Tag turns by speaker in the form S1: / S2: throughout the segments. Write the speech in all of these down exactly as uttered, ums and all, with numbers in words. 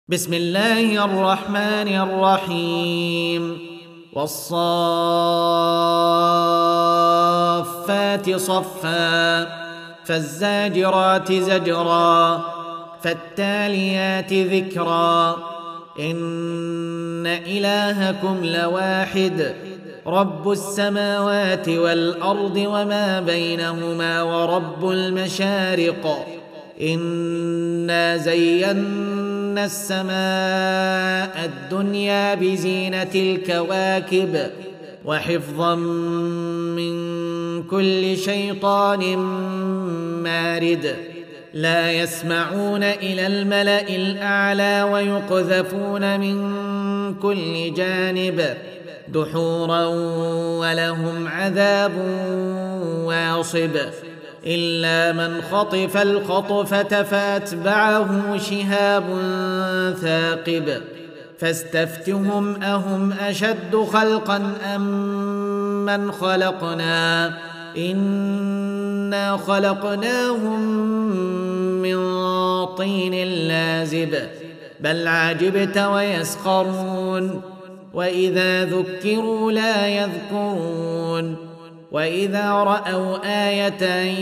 S1: بسم الله الرحمن الرحيم والصافات صفا فالزاجرات زجرا فالتاليات ذكرا إن إلهكم لواحد رب السماوات والأرض وما بينهما ورب المشارق إنا زينا السماء الدنيا بزينة الكواكب وحفظا من كل شيطان مارد لا يسمعون إلى الملأ الأعلى ويقذفون من كل جانب دحورا ولهم عذاب واصب إلا من خطف الخطفة فأتبعه شهاب ثاقب فاستفتهم أهم أشد خلقا أم من خلقنا إنا خلقناهم من طين لازب بل عجبت ويسخرون وإذا ذكروا لا يذكرون وإذا رأوا آية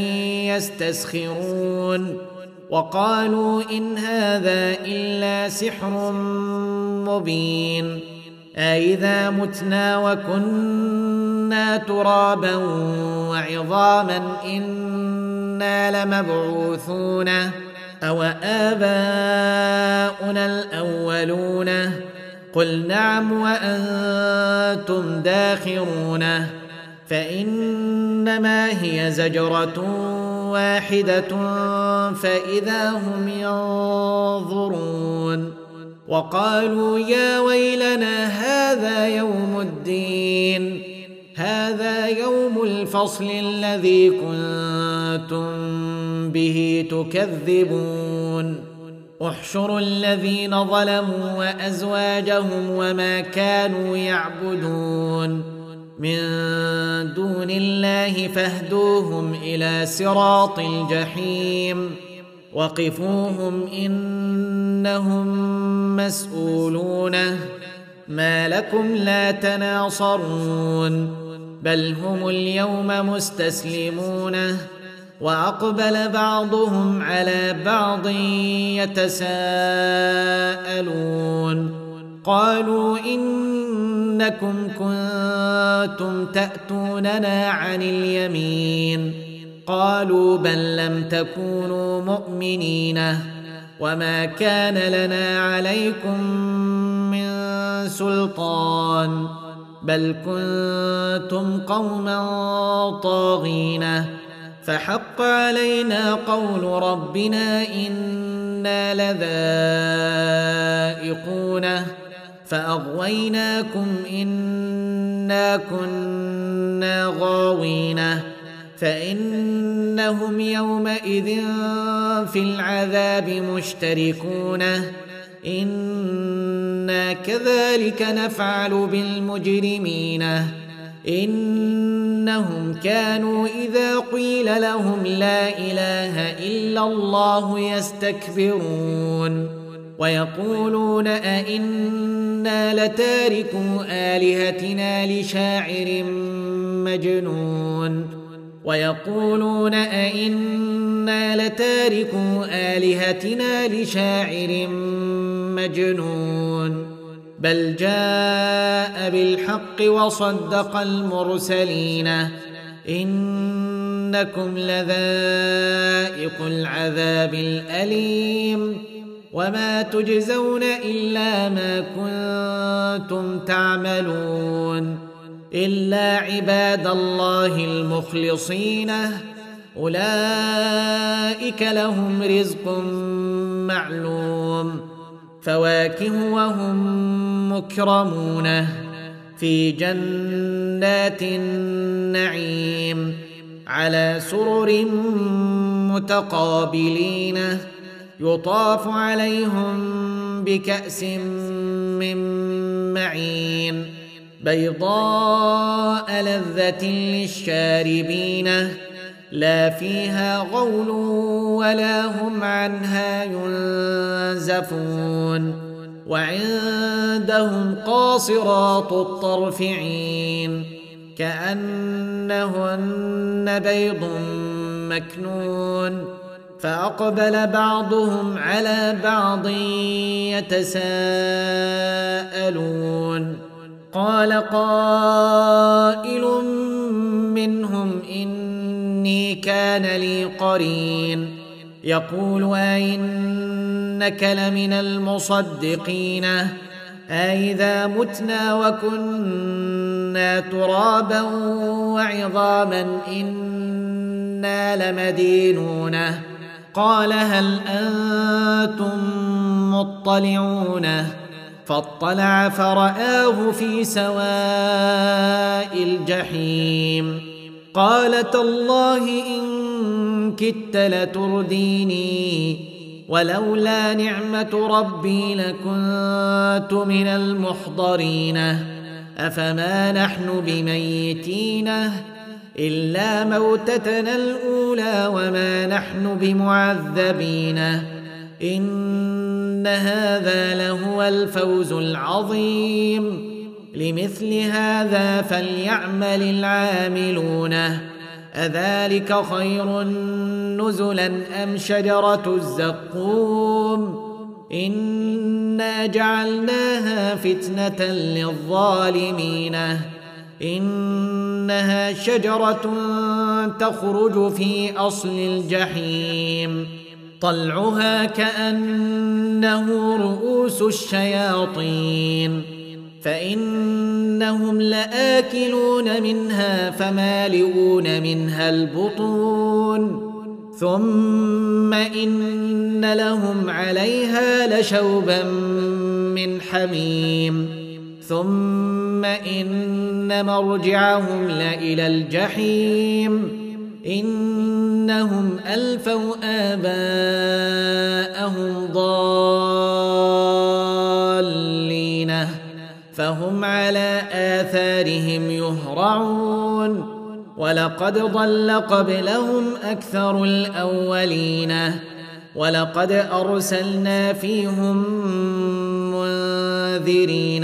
S1: يستسخرون وقالوا إن هذا إلا سحر مبين أإذا متنا وكنا ترابا وعظاما إنا لمبعوثون أو آباؤنا الأولون قل نعم وأنتم داخرون فإنما هي زجرة واحدة فإذا هم ينظرون وقالوا يا ويلنا هذا يوم الدين هذا يوم الفصل الذي كنتم به تكذبون احشروا الذين ظلموا وأزواجهم وما كانوا يعبدون من دون الله فاهدوهم إلى صراط الجحيم وقفوهم إنهم مسؤولون ما لكم لا تناصرون بل هم اليوم مستسلمون وأقبل بعضهم على بعض يتساءلون قالوا إنكم كنتم تأتوننا عن اليمين قالوا بل لم تكونوا مؤمنين وما كان لنا عليكم من سلطان بل كنتم قوما طاغين فحق علينا قول ربنا إنا لذائقون فأغويناكم إنا كنا غاوين فإنهم يومئذ في العذاب مشتركون إنا كذلك نفعل بالمجرمين إنهم كانوا إذا قيل لهم لا إله إلا الله يستكبرون ويقولون أئنا لتاركو آلهتنا لشاعر مجنون ويقولون أئنا لتاركو آلهتنا لشاعر مجنون بل جاء بالحق وصدق المرسلين إنكم لذائق العذاب الأليم وما تجزون إلا ما كنتم تعملون إلا عباد الله المخلصين أولئك لهم رزق معلوم فواكه وهم مكرمون في جنات النعيم على سرر متقابلين يطاف عليهم بكأس من معين بيضاء لذة للشاربين لا فيها غول ولا هم عنها ينزفون وعندهم قاصرات الطرف عين كأنهن بيض مكنون فأقبل بعضهم على بعض يتساءلون قال قائل منهم إني كان لي قرين يقول أئنك لمن المصدقين أئذا متنا وكنا ترابا وعظاما إنا لمدينون قال هل أنتم مطلعون فاطلع فرآه في سواء الجحيم قال تالله إن كدت لترديني ولولا نعمة ربي لكنت من المحضرين أفما نحن بميتين إلا موتتنا الأولى وما نحن بمعذبين إن هذا لهو الفوز العظيم لمثل هذا فليعمل العاملون أذلك خير نزلا أم شجرة الزقوم إنا جعلناها فتنة للظالمين إنها شجرة تخرج في أصل الجحيم طلعها كأنه رؤوس الشياطين فإنهم لآكلون منها فمالئون منها البطون ثم إن لهم عليها لشوبا من حميم ثم إن مرجعهم لإلى الجحيم إنهم ألفوا آباءهم ضالين فهم على آثارهم يهرعون ولقد ضل قبلهم أكثر الأولين ولقد أرسلنا فيهم منذرين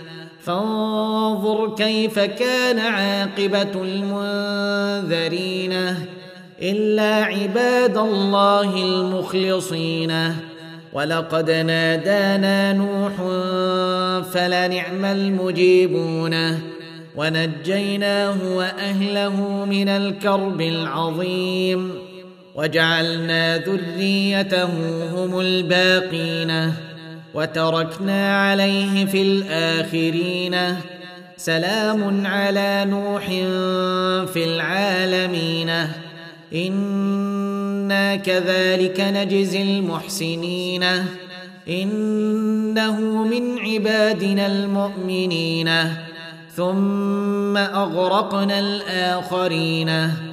S1: فانظر كيف كان عاقبة المنذرين إلا عباد الله المخلصين ولقد نادانا نوح فلنعم المجيبون ونجيناه وأهله من الكرب العظيم وجعلنا ذريته هم الباقين وتركنا عليه في الآخرين سلام على نوح في العالمين إنا كذلك نجزي المحسنين إنه من عبادنا المؤمنين ثم أغرقنا الآخرين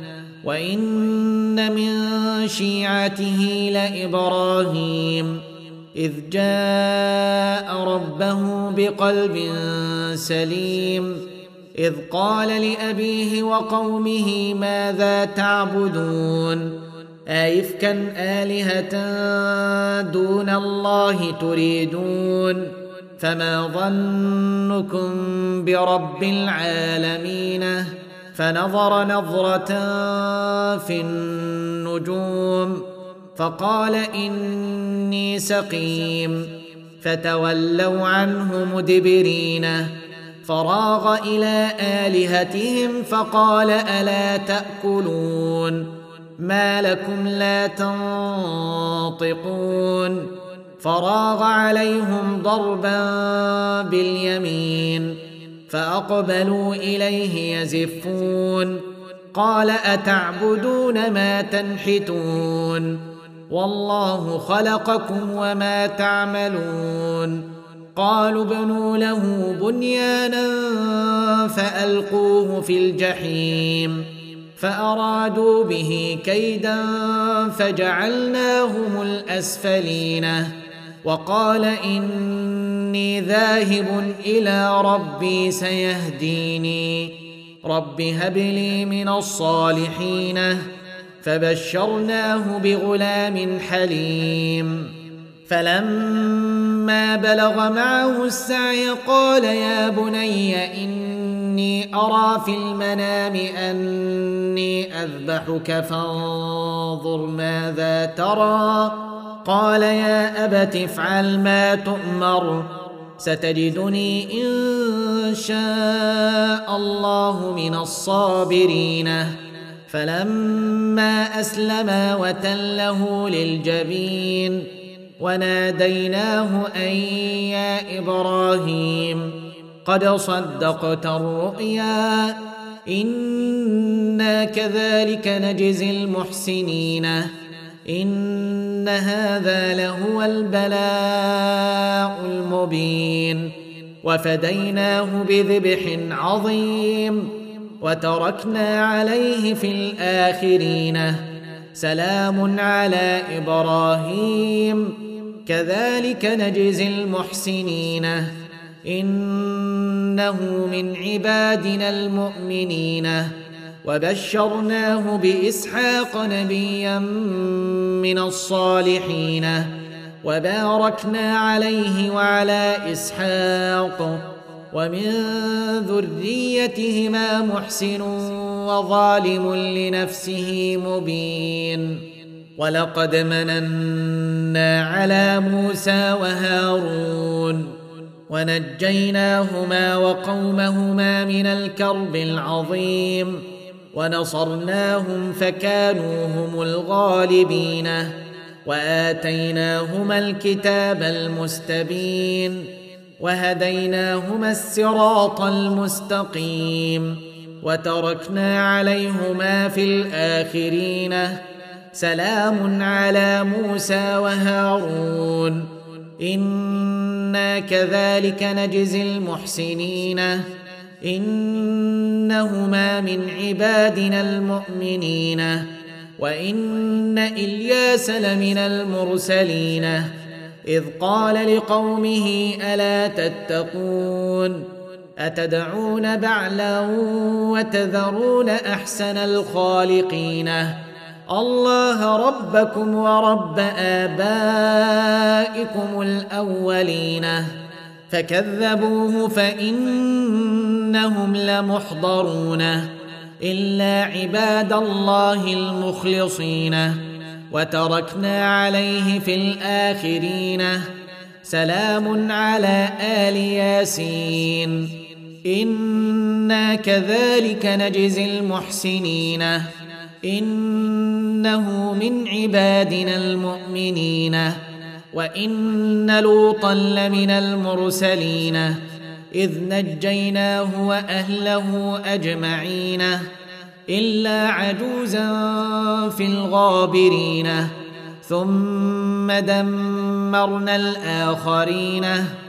S1: وإن من شيعته لإبراهيم إذ جاء ربه بقلب سليم إذ قال لأبيه وقومه ماذا تعبدون أئفكا آلهة دون الله تريدون فما ظنكم برب العالمين فنظر نظرة في النجوم فقال إني سقيم فتولوا عنه مدبرين فراغ إلى آلهتهم فقال ألا تأكلون ما لكم لا تنطقون فراغ عليهم ضربا باليمين فأقبلوا إليه يزفون قال أتعبدون ما تنحتون والله خلقكم وما تعملون قالوا ابنوا له بنيانا فألقوه في الجحيم فأرادوا به كيدا فجعلناهم الأسفلين وقال إني ذاهب إلى ربي سيهديني رب هب لي من الصالحين فبشرناه بغلام حليم. فلما بلغ معه السعي قال يا بني إني أرى في المنام أني أذبحك فانظر ماذا ترى. قال يا أبت افعل ما تؤمر ستجدني إن شاء الله من الصابرين. فلما أسلما وتله للجبين وناديناه أن يا إبراهيم قد صدقت الرؤيا إنا كذلك نجزي المحسنين إن هذا لهو البلاء المبين. وفديناه بذبح عظيم وتركنا عليه في الآخرين سلام على إبراهيم كذلك نجزي المحسنين إنه من عبادنا المؤمنين. وبشرناه بإسحاق نبيا من الصالحين وباركنا عليه وعلى إسحاق ومن ذريتهما محسن وظالم لنفسه مبين. ولقد مننا على موسى وهارون ونجيناهما وقومهما من الكرب العظيم ونصرناهم فكانوا هم الغالبين وآتيناهما الكتاب المستبين وهديناهما الصراط المستقيم وتركنا عليهما في الآخرين سلام على موسى وهارون إنا كذلك نجزي المحسنين إنهما من عبادنا المؤمنين. وإن إلياس لمن المرسلين إذ قال لقومه ألا تتقون أتدعون بعلا وتذرون أحسن الخالقين الله ربكم ورب آبائكم الأولين. فكذبوه فإنهم لمحضرون إلا عباد الله المخلصين وتركنا عليه في الآخرين سلام على آل ياسين إنا كذلك نجزي المحسنين إنه من عبادنا المؤمنين. وإن لوطا لمن المرسلين إذ نجيناه وأهله أجمعين إلا عجوزا في الغابرين ثم دمرنا الآخرين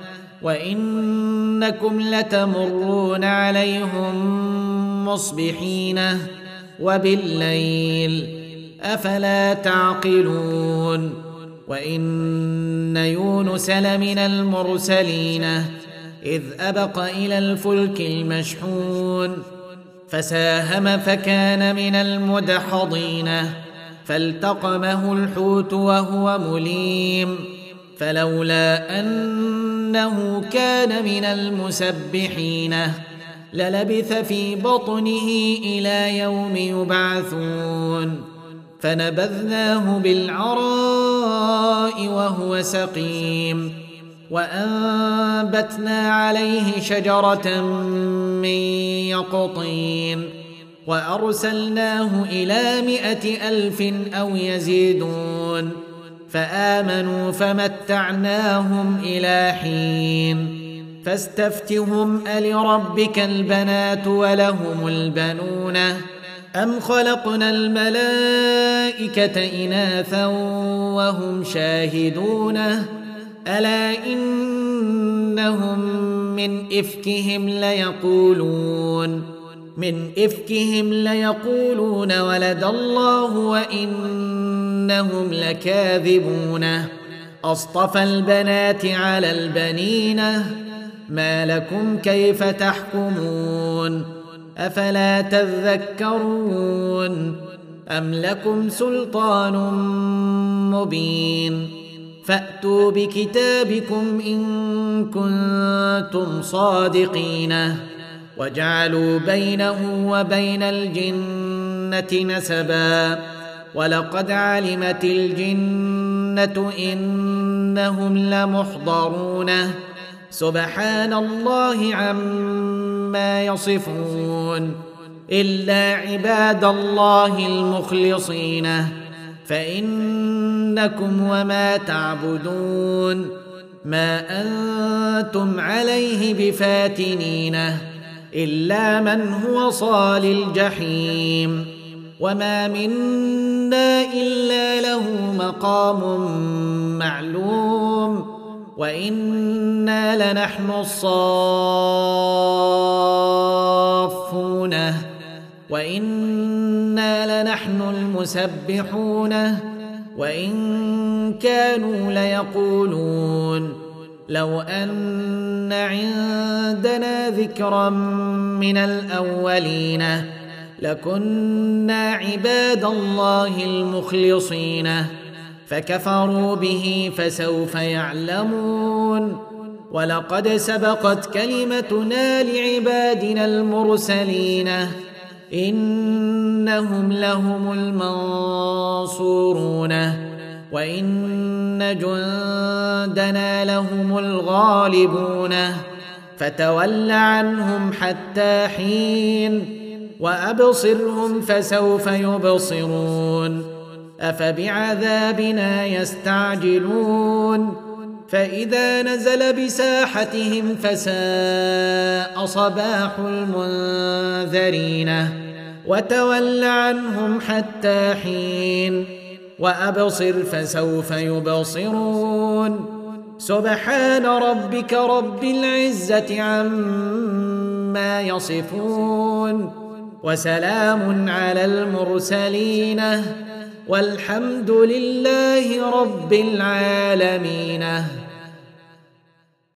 S1: وإنكم لتمرون عليهم مصبحين وبالليل أفلا تعقلون. وإن يونس لمن المرسلين إذ أبق إلى الفلك المشحون فساهم فكان من المدحضين فالتقمه الحوت وهو مليم فلولا أنه كان من المسبحين للبث في بطنه إلى يوم يبعثون فنبذناه بالعراء وهو سقيم وأنبتنا عليه شجرة من يقطين وأرسلناه إلى مائة ألف أو يزيدون فآمنوا فمتعناهم إلى حين فاستفتهم ألربك البنات ولهم البنون أم خلقنا الملائكة إناثا وهم شاهدون ألا إنهم من إفكهم ليقولون من إفكهم ليقولون ولد الله وإنهم لكاذبون أصطفى البنات على البنين ما لكم كيف تحكمون أفلا تذكرون أم لكم سلطان مبين فأتوا بكتابكم إن كنتم صادقين وجعلوا بينه وبين الجنة نسبا ولقد علمت الجنة إنهم لمحضرون سبحان الله عما يصفون إلا عباد الله المخلصين فإنكم وما تعبدون ما أنتم عليه بفاتنين إلا من هو صال الجحيم وما منا إلا له مقام معلوم وإنا لنحن الصافون وإنا لنحن المسبحون وإن كانوا ليقولون لو أن عندنا ذكرا من الأولين لكنا عباد الله المخلصين فكفروا به فسوف يعلمون ولقد سبقت كلمتنا لعبادنا المرسلين إنهم لهم المنصورون وإن جندنا لهم الغالبون فتول عنهم حتى حين وأبصرهم فسوف يبصرون أفبعذابنا يستعجلون فإذا نزل بساحتهم فساء صباح المنذرين وتول عنهم حتى حين وأبصر فسوف يبصرون سبحان ربك رب العزة عما يصفون وسلام على المرسلين والحمد لله رب العالمين.